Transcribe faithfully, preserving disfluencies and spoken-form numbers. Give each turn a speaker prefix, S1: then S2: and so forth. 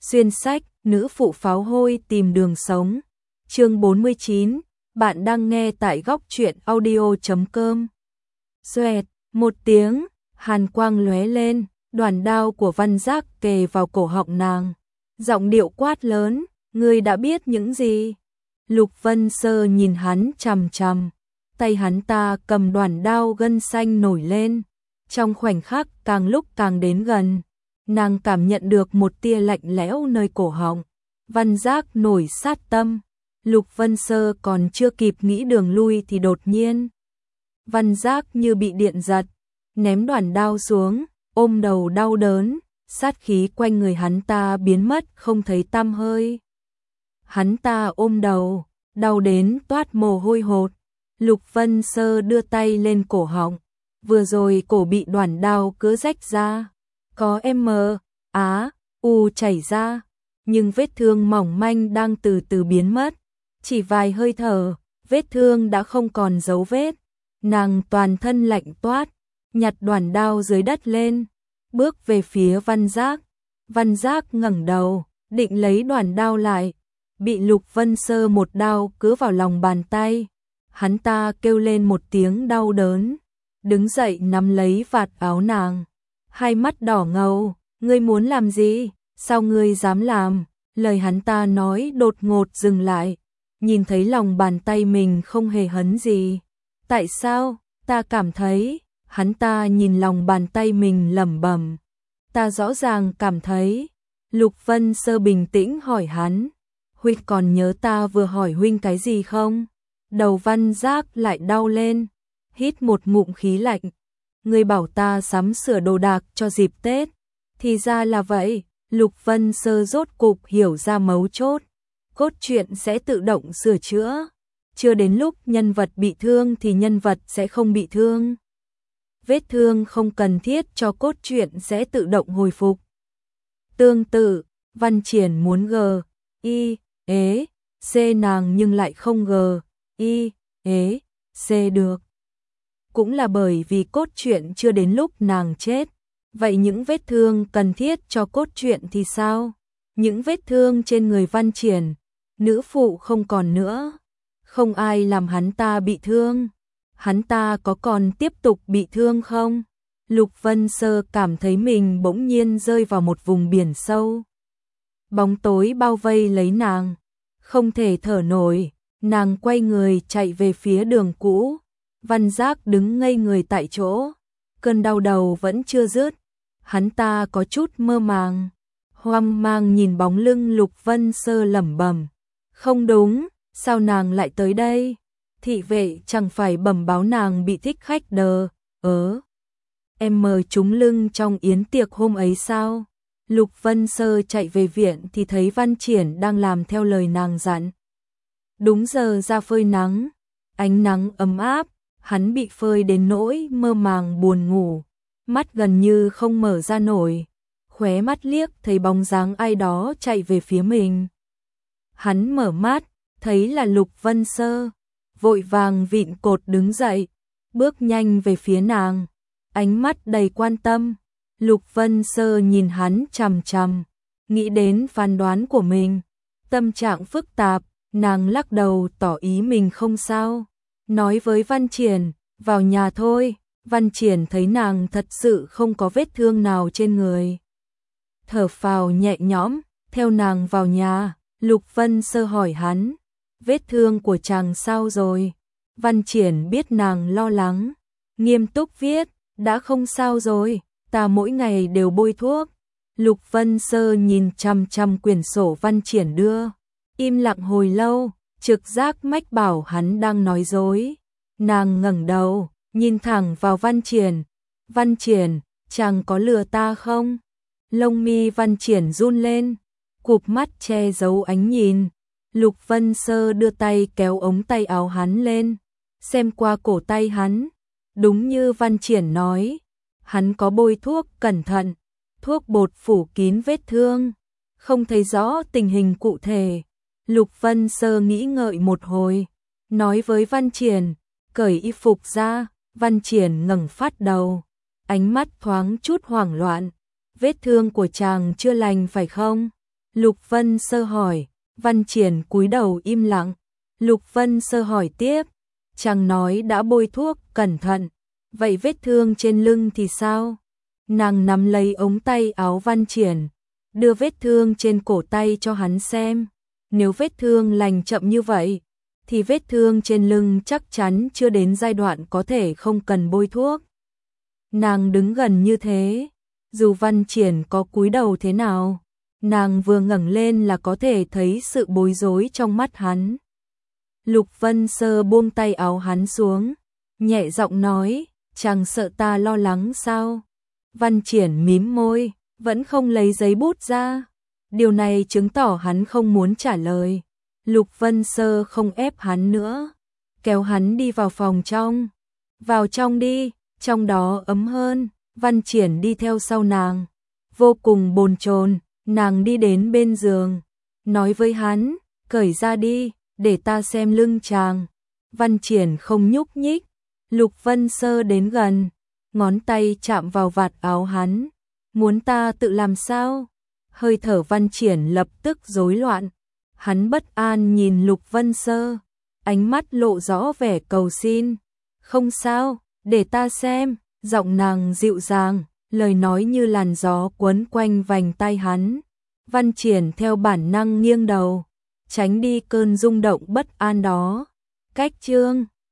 S1: Xuyên sách, nữ phụ pháo hôi tìm đường sống. Chương bốn mươi chín, bạn đang nghe tại góc truyện audio chấm com. Xoẹt, một tiếng, hàn quang lóe lên, đoàn đao của Văn Giác kề vào cổ họng nàng. Giọng điệu quát lớn, ngươi đã biết những gì? Lục Vân Sơ nhìn hắn chằm chằm, tay hắn ta cầm đoàn đao gân xanh nổi lên. Trong khoảnh khắc càng lúc càng đến gần, nàng cảm nhận được một tia lạnh lẽo nơi cổ họng. Văn Giác nổi sát tâm. Lục Vân Sơ còn chưa kịp nghĩ đường lui thì đột nhiên Văn Giác như bị điện giật, ném đoàn đao xuống, ôm đầu đau đớn, sát khí quanh người hắn ta biến mất không thấy tăm hơi. Hắn ta ôm đầu, đau đến toát mồ hôi hột. Lục Vân Sơ đưa tay lên cổ họng, vừa rồi cổ bị đoàn đao cứ rách ra, có M, Á, U chảy ra, nhưng vết thương mỏng manh đang từ từ biến mất. Chỉ vài hơi thở, vết thương đã không còn dấu vết. Nàng toàn thân lạnh toát, nhặt đoàn đao dưới đất lên, bước về phía Văn Giác. Văn Giác ngẩng đầu, định lấy đoàn đao lại, bị Lục Vân Sơ một đao cứa vào lòng bàn tay. Hắn ta kêu lên một tiếng đau đớn, đứng dậy nắm lấy vạt áo nàng, hai mắt đỏ ngầu. Ngươi muốn làm gì? Sao ngươi dám làm? Lời hắn ta nói đột ngột dừng lại, nhìn thấy lòng bàn tay mình không hề hấn gì. Tại sao? Ta cảm thấy. Hắn ta nhìn lòng bàn tay mình lẩm bẩm. Ta rõ ràng cảm thấy. Lục Vân Sơ bình tĩnh hỏi hắn, huynh còn nhớ ta vừa hỏi huynh cái gì không? Đầu Văn Giác lại đau lên, hít một ngụm khí lạnh. Ngươi bảo ta sắm sửa đồ đạc cho dịp Tết. Thì ra là vậy. Lục Vân Sơ rốt cục hiểu ra mấu chốt. Cốt truyện sẽ tự động sửa chữa. Chưa đến lúc nhân vật bị thương thì nhân vật sẽ không bị thương. Vết thương không cần thiết cho cốt truyện sẽ tự động hồi phục. Tương tự, Văn Triển muốn G, I, ế, C nàng nhưng lại không G, I, ế, C được. Cũng là bởi vì cốt truyện chưa đến lúc nàng chết. Vậy những vết thương cần thiết cho cốt truyện thì sao? Những vết thương trên người Văn Triển, nữ phụ không còn nữa. Không ai làm hắn ta bị thương. Hắn ta có còn tiếp tục bị thương không? Lục Vân Sơ cảm thấy mình bỗng nhiên rơi vào một vùng biển sâu. Bóng tối bao vây lấy nàng, không thể thở nổi. Nàng quay người chạy về phía đường cũ. Văn Giác đứng ngây người tại chỗ, cơn đau đầu vẫn chưa dứt. Hắn ta có chút mơ màng, hoang mang nhìn bóng lưng Lục Vân Sơ lẩm bẩm. Không đúng, sao nàng lại tới đây? Thị vệ chẳng phải bẩm báo nàng bị thích khách đờ, ớ. Em mờ trúng lưng trong yến tiệc hôm ấy sao? Lục Vân Sơ chạy về viện thì thấy Văn Triển đang làm theo lời nàng dặn. Đúng giờ ra phơi nắng, ánh nắng ấm áp, hắn bị phơi đến nỗi mơ màng buồn ngủ. Mắt gần như không mở ra nổi, khóe mắt liếc thấy bóng dáng ai đó chạy về phía mình. Hắn mở mắt, thấy là Lục Vân Sơ, vội vàng vịn cột đứng dậy, bước nhanh về phía nàng, ánh mắt đầy quan tâm. Lục Vân Sơ nhìn hắn chằm chằm, nghĩ đến phán đoán của mình, tâm trạng phức tạp, nàng lắc đầu tỏ ý mình không sao, nói với Văn Triển, vào nhà thôi. Văn Triển thấy nàng thật sự không có vết thương nào trên người, thở phào nhẹ nhõm, theo nàng vào nhà. Lục Vân Sơ hỏi hắn, vết thương của chàng sao rồi? Văn Triển biết nàng lo lắng, nghiêm túc viết, đã không sao rồi, ta mỗi ngày đều bôi thuốc. Lục Vân Sơ nhìn chằm chằm quyển sổ Văn Triển đưa, im lặng hồi lâu, trực giác mách bảo hắn đang nói dối. Nàng ngẩng đầu, nhìn thẳng vào Văn Triển. Văn Triển, chàng có lừa ta không? Lông mi Văn Triển run lên, cụp mắt che giấu ánh nhìn. Lục Vân Sơ đưa tay kéo ống tay áo hắn lên, xem qua cổ tay hắn. Đúng như Văn Triển nói, hắn có bôi thuốc cẩn thận, thuốc bột phủ kín vết thương, không thấy rõ tình hình cụ thể. Lục Vân Sơ nghĩ ngợi một hồi, nói với Văn Triển, cởi y phục ra. Văn Triển ngẩng phát đầu, ánh mắt thoáng chút hoảng loạn. Vết thương của chàng chưa lành phải không? Lục Vân Sơ hỏi. Văn Triển cúi đầu im lặng. Lục Vân Sơ hỏi tiếp. Chàng nói đã bôi thuốc, cẩn thận. Vậy vết thương trên lưng thì sao? Nàng nắm lấy ống tay áo Văn Triển, đưa vết thương trên cổ tay cho hắn xem. Nếu vết thương lành chậm như vậy, thì vết thương trên lưng chắc chắn chưa đến giai đoạn có thể không cần bôi thuốc. Nàng đứng gần như thế, dù Văn Triển có cúi đầu thế nào, nàng vừa ngẩng lên là có thể thấy sự bối rối trong mắt hắn. Lục Vân Sơ buông tay áo hắn xuống, nhẹ giọng nói, chàng sợ ta lo lắng sao? Văn Triển mím môi, vẫn không lấy giấy bút ra. Điều này chứng tỏ hắn không muốn trả lời. Lục Vân Sơ không ép hắn nữa, kéo hắn đi vào phòng trong. Vào trong đi, trong đó ấm hơn. Văn Triển đi theo sau nàng, vô cùng bồn chồn. Nàng đi đến bên giường, nói với hắn, cởi ra đi, để ta xem lưng chàng. Văn Triển không nhúc nhích. Lục Vân Sơ đến gần, ngón tay chạm vào vạt áo hắn. Muốn ta tự làm sao? Hơi thở Văn Triển lập tức rối loạn. Hắn bất an nhìn Lục Vân Sơ, ánh mắt lộ rõ vẻ cầu xin. Không sao, để ta xem. Giọng nàng dịu dàng, lời nói như làn gió quấn quanh vành tai hắn. Văn Triển theo bản năng nghiêng đầu, tránh đi cơn rung động bất an đó. Cách chương